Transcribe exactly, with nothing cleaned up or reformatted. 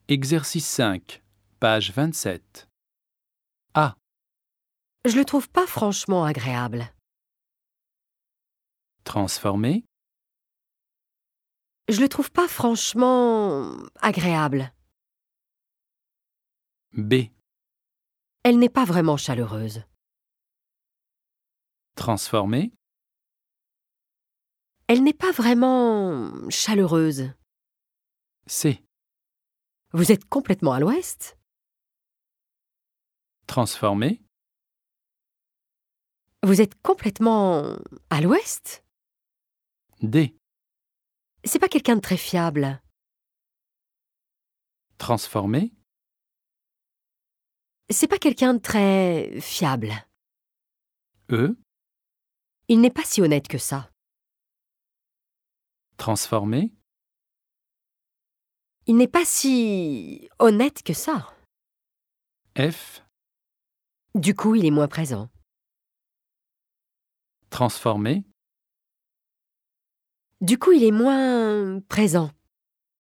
Exercice cinq, page vingt-sept. A. Je le trouve pas franchement agréable. Transformer. Je le trouve pas franchement agréable. B. Elle n'est pas vraiment chaleureuse. Transformer. Elle n'est pas vraiment chaleureuse. C. Vous êtes complètement à l'ouest? Transformer. Vous êtes complètement à l'ouest? D. C'est pas quelqu'un de très fiable. Transformer. C'est pas quelqu'un de très fiable. E. Il n'est pas si honnête que ça. Transformer. Il n'est pas si honnête que ça. F. Du coup, il est moins présent. Transformer. Du coup, il est moins présent.